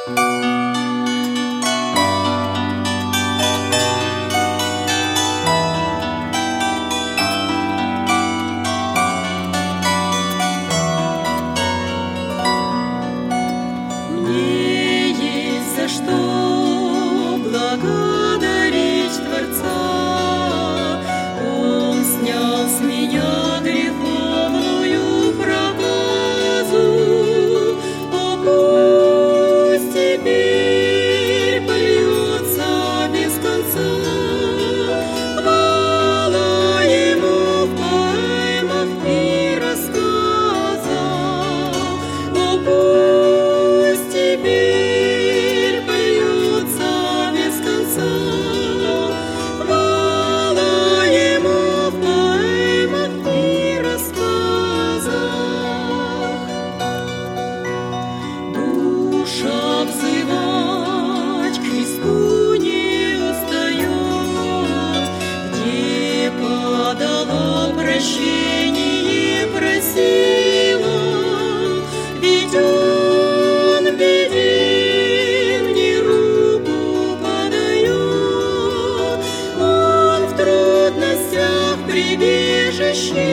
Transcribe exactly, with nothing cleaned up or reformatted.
Мне есть за что благодарить Творца. Он снял с меня греховную проказу. О, пусть теперь польется без конца хвала Ему в поэмах и рассказах. О, пусть теперь польется без конца хвала Ему в поэмах и рассказах. Душа взывать к Христу не устает, где подала прощение, просила, ведь Он в беде мне руку подает, Он в трудностях прибежище